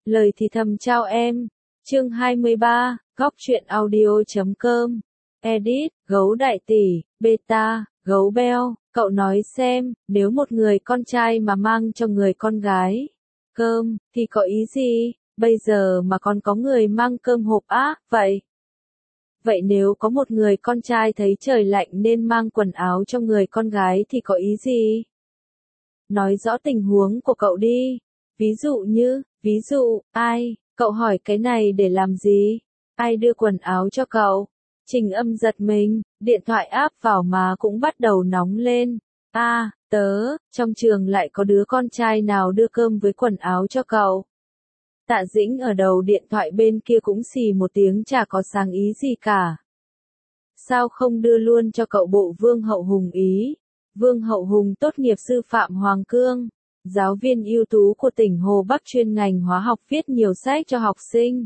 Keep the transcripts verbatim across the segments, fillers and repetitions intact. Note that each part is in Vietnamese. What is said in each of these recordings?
Lời thì thầm chào em. Chương hai mươi ba, góc truyện audio chấm com. Edit, gấu đại tỷ, beta, gấu beo, cậu nói xem, nếu một người con trai mà mang cho người con gái cơm, thì có ý gì? Bây giờ mà còn có người mang cơm hộp á, vậy. Vậy nếu có một người con trai thấy trời lạnh nên mang quần áo cho người con gái thì có ý gì? Nói rõ tình huống của cậu đi. Ví dụ như, ví dụ, ai, cậu hỏi cái này để làm gì? Ai đưa quần áo cho cậu? Trình Âm giật mình, điện thoại áp vào má cũng bắt đầu nóng lên. A, à, tớ, trong trường lại có đứa con trai nào đưa cơm với quần áo cho cậu? Tạ Dĩnh ở đầu điện thoại bên kia cũng xì một tiếng chả có sáng ý gì cả. Sao không đưa luôn cho cậu bộ Vương Hậu Hùng ý? Vương Hậu Hùng tốt nghiệp sư phạm Hoàng Cương, giáo viên ưu tú của tỉnh Hồ Bắc chuyên ngành hóa học, viết nhiều sách cho học sinh.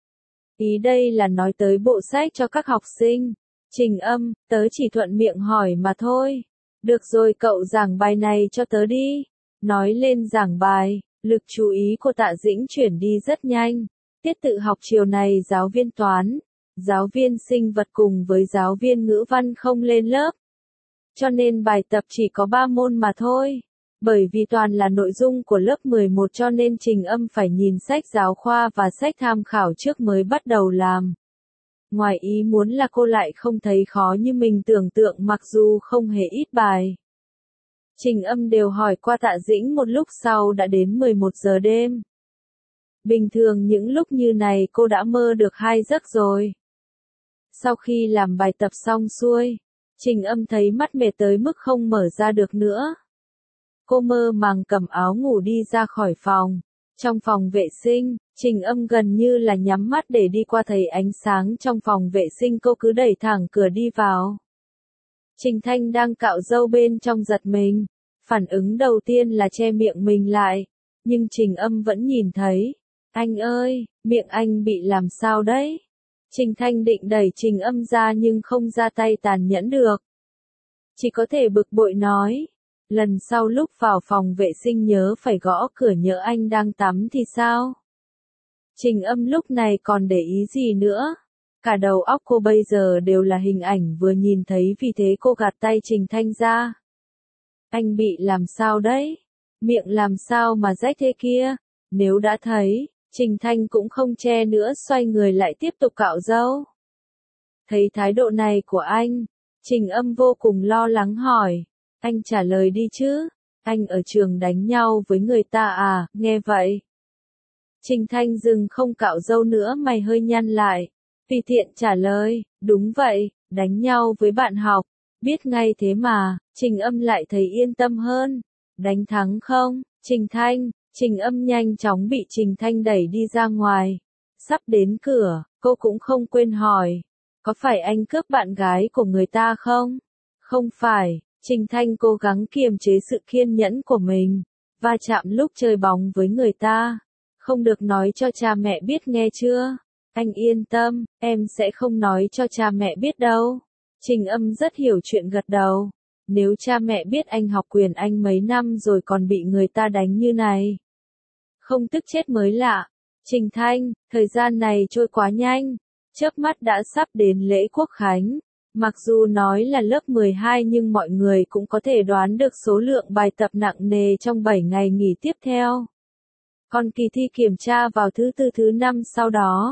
Ý đây là nói tới bộ sách cho các học sinh. Trình Âm, tớ chỉ thuận miệng hỏi mà thôi. Được rồi, cậu giảng bài này cho tớ đi. Nói lên giảng bài, lực chú ý của Tạ Dĩnh chuyển đi rất nhanh. Tiết tự học chiều này giáo viên toán, giáo viên sinh vật cùng với giáo viên ngữ văn không lên lớp. Cho nên bài tập chỉ có ba môn mà thôi. Bởi vì toàn là nội dung của lớp mười một cho nên Trình Âm phải nhìn sách giáo khoa và sách tham khảo trước mới bắt đầu làm. Ngoài ý muốn là cô lại không thấy khó như mình tưởng tượng mặc dù không hề ít bài. Trình Âm đều hỏi qua Tạ Dĩnh một lúc sau đã đến mười một giờ đêm. Bình thường những lúc như này cô đã mơ được hai giấc rồi. Sau khi làm bài tập xong xuôi, Trình Âm thấy mắt mệt tới mức không mở ra được nữa. Cô mơ màng cầm áo ngủ đi ra khỏi phòng. Trong phòng vệ sinh, Trình Âm gần như là nhắm mắt để đi qua thấy ánh sáng trong phòng vệ sinh, cô cứ đẩy thẳng cửa đi vào. Trình Thanh đang cạo râu bên trong giật mình. Phản ứng đầu tiên là che miệng mình lại. Nhưng Trình Âm vẫn nhìn thấy. Anh ơi, miệng anh bị làm sao đấy? Trình Thanh định đẩy Trình Âm ra nhưng không ra tay tàn nhẫn được. Chỉ có thể bực bội nói. Lần sau lúc vào phòng vệ sinh nhớ phải gõ cửa, nhỡ anh đang tắm thì sao? Trình Âm lúc này còn để ý gì nữa? Cả đầu óc cô bây giờ đều là hình ảnh vừa nhìn thấy, vì thế cô gạt tay Trình Thanh ra. Anh bị làm sao đấy? Miệng làm sao mà rách thế kia? Nếu đã thấy, Trình Thanh cũng không che nữa, xoay người lại tiếp tục cạo râu. Thấy thái độ này của anh, Trình Âm vô cùng lo lắng hỏi. Anh trả lời đi chứ, anh ở trường đánh nhau với người ta à? Nghe vậy, Trình Thanh dừng không cạo râu nữa, mày hơi nhăn lại. Tùy tiện trả lời, đúng vậy, đánh nhau với bạn học. Biết ngay thế mà, Trình Âm lại thấy yên tâm hơn. Đánh thắng không, Trình Thanh? Trình Âm nhanh chóng bị Trình Thanh đẩy đi ra ngoài. Sắp đến cửa, cô cũng không quên hỏi. Có phải anh cướp bạn gái của người ta không? Không phải. Trình Thanh cố gắng kiềm chế sự kiên nhẫn của mình. Va chạm lúc chơi bóng với người ta. Không được nói cho cha mẹ biết, nghe chưa? Anh yên tâm, em sẽ không nói cho cha mẹ biết đâu. Trình Âm rất hiểu chuyện, gật đầu. Nếu cha mẹ biết anh học quyền Anh mấy năm rồi còn bị người ta đánh như này, không tức chết mới lạ. Trình Thanh, thời gian này trôi quá nhanh. Chớp mắt đã sắp đến lễ Quốc Khánh. Mặc dù nói là lớp mười hai nhưng mọi người cũng có thể đoán được số lượng bài tập nặng nề trong bảy ngày nghỉ tiếp theo. Còn kỳ thi kiểm tra vào thứ tư thứ năm sau đó.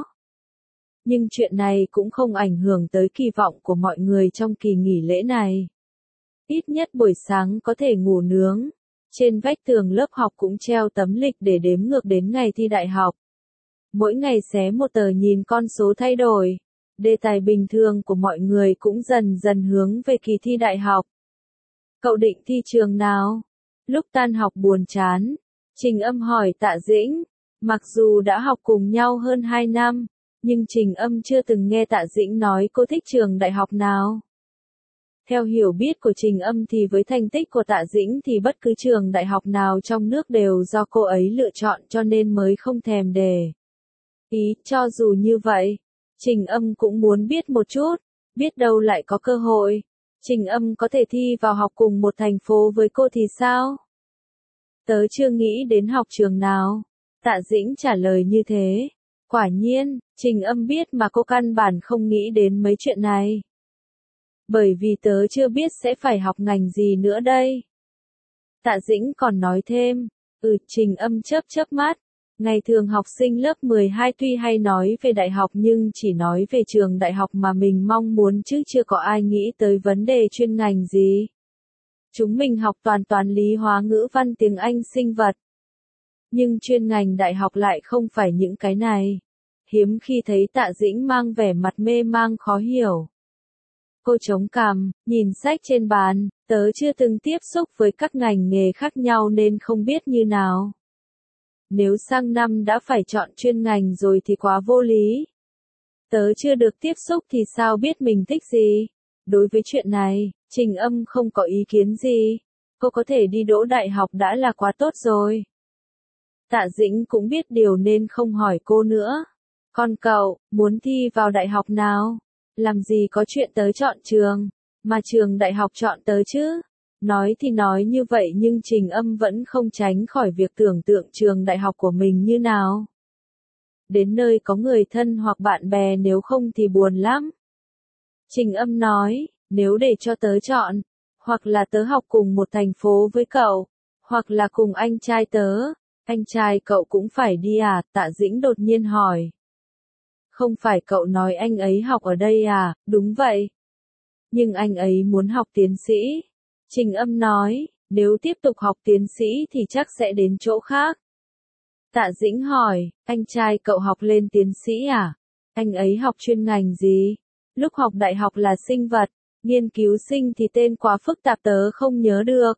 Nhưng chuyện này cũng không ảnh hưởng tới kỳ vọng của mọi người trong kỳ nghỉ lễ này. Ít nhất buổi sáng có thể ngủ nướng. Trên vách tường lớp học cũng treo tấm lịch để đếm ngược đến ngày thi đại học. Mỗi ngày xé một tờ nhìn con số thay đổi. Đề tài bình thường của mọi người cũng dần dần hướng về kỳ thi đại học. Cậu định thi trường nào? Lúc tan học buồn chán, Trình Âm hỏi Tạ Dĩnh. Mặc dù đã học cùng nhau hơn hai năm, nhưng Trình Âm chưa từng nghe Tạ Dĩnh nói cô thích trường đại học nào. Theo hiểu biết của Trình Âm thì với thành tích của Tạ Dĩnh thì bất cứ trường đại học nào trong nước đều do cô ấy lựa chọn, cho nên mới không thèm đề ý. Cho dù như vậy, Trình Âm cũng muốn biết một chút, biết đâu lại có cơ hội. Trình Âm có thể thi vào học cùng một thành phố với cô thì sao? Tớ chưa nghĩ đến học trường nào. Tạ Dĩnh trả lời như thế. Quả nhiên, Trình Âm biết mà cô căn bản không nghĩ đến mấy chuyện này. Bởi vì tớ chưa biết sẽ phải học ngành gì nữa đây. Tạ Dĩnh còn nói thêm. Ừ, Trình Âm chớp chớp mắt. Ngày thường học sinh lớp mười hai tuy hay nói về đại học nhưng chỉ nói về trường đại học mà mình mong muốn chứ chưa có ai nghĩ tới vấn đề chuyên ngành gì. Chúng mình học toàn toán lý hóa ngữ văn tiếng Anh sinh vật. Nhưng chuyên ngành đại học lại không phải những cái này. Hiếm khi thấy Tạ Dĩnh mang vẻ mặt mê mang khó hiểu. Cô chống cằm, nhìn sách trên bàn, tớ chưa từng tiếp xúc với các ngành nghề khác nhau nên không biết như nào. Nếu sang năm đã phải chọn chuyên ngành rồi thì quá vô lý. Tớ chưa được tiếp xúc thì sao biết mình thích gì? Đối với chuyện này, Trình Âm không có ý kiến gì. Cô có thể đi đỗ đại học đã là quá tốt rồi. Tạ Dĩnh cũng biết điều nên không hỏi cô nữa. Còn cậu, muốn thi vào đại học nào? Làm gì có chuyện tớ chọn trường, mà trường đại học chọn tớ chứ? Nói thì nói như vậy nhưng Trình Âm vẫn không tránh khỏi việc tưởng tượng trường đại học của mình như nào. Đến nơi có người thân hoặc bạn bè, nếu không thì buồn lắm. Trình Âm nói, nếu để cho tớ chọn, hoặc là tớ học cùng một thành phố với cậu, hoặc là cùng anh trai tớ, anh trai cậu cũng phải đi à? Tạ Dĩnh đột nhiên hỏi. Không phải cậu nói anh ấy học ở đây à? Đúng vậy. Nhưng anh ấy muốn học tiến sĩ. Trình Âm nói, nếu tiếp tục học tiến sĩ thì chắc sẽ đến chỗ khác. Tạ Dĩnh hỏi, anh trai cậu học lên tiến sĩ à? Anh ấy học chuyên ngành gì? Lúc học đại học là sinh vật, nghiên cứu sinh thì tên quá phức tạp tớ không nhớ được.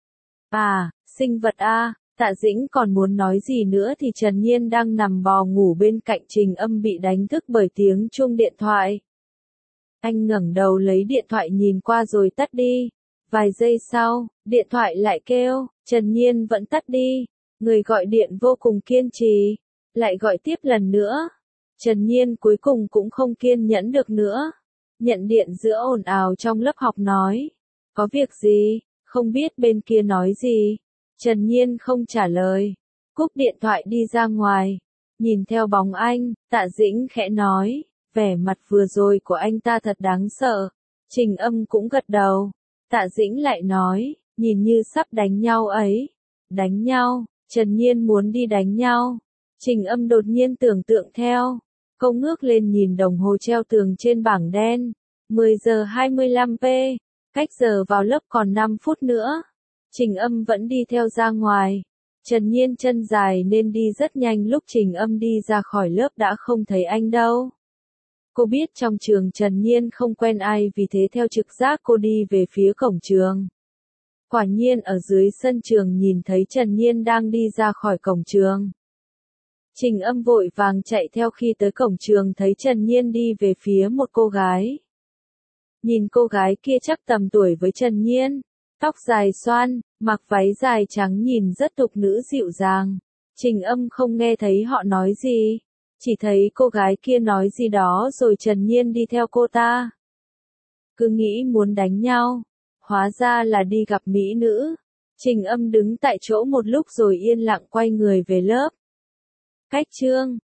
À, sinh vật a. Tạ Dĩnh còn muốn nói gì nữa thì Trần Nhiên đang nằm bò ngủ bên cạnh Trình Âm bị đánh thức bởi tiếng chuông điện thoại. Anh ngẩng đầu lấy điện thoại nhìn qua rồi tắt đi. Vài giây sau, điện thoại lại kêu, Trần Nhiên vẫn tắt đi. Người gọi điện vô cùng kiên trì, lại gọi tiếp lần nữa. Trần Nhiên cuối cùng cũng không kiên nhẫn được nữa. Nhận điện giữa ồn ào trong lớp học nói. Có việc gì? Không biết bên kia nói gì. Trần Nhiên không trả lời. Cúp điện thoại đi ra ngoài. Nhìn theo bóng anh, Tạ Dĩnh khẽ nói. Vẻ mặt vừa rồi của anh ta thật đáng sợ. Trình Âm cũng gật đầu. Tạ Dĩnh lại nói, nhìn như sắp đánh nhau ấy. Đánh nhau, Trần Nhiên muốn đi đánh nhau. Trình Âm đột nhiên tưởng tượng theo. Cô ngước lên nhìn đồng hồ treo tường trên bảng đen. mười giờ hai mươi lăm phút, cách giờ vào lớp còn năm phút nữa. Trình Âm vẫn đi theo ra ngoài. Trần Nhiên chân dài nên đi rất nhanh, lúc Trình Âm đi ra khỏi lớp đã không thấy anh đâu. Cô biết trong trường Trần Nhiên không quen ai, vì thế theo trực giác cô đi về phía cổng trường. Quả nhiên ở dưới sân trường nhìn thấy Trần Nhiên đang đi ra khỏi cổng trường. Trình Âm vội vàng chạy theo, khi tới cổng trường thấy Trần Nhiên đi về phía một cô gái. Nhìn cô gái kia chắc tầm tuổi với Trần Nhiên, tóc dài xoăn, mặc váy dài trắng nhìn rất tục nữ dịu dàng. Trình Âm không nghe thấy họ nói gì, chỉ thấy cô gái kia nói gì đó rồi Trần Nhiên đi theo cô ta. Cứ nghĩ muốn đánh nhau, hóa ra là đi gặp mỹ nữ. Trình Âm đứng tại chỗ một lúc rồi yên lặng quay người về lớp. Cách chương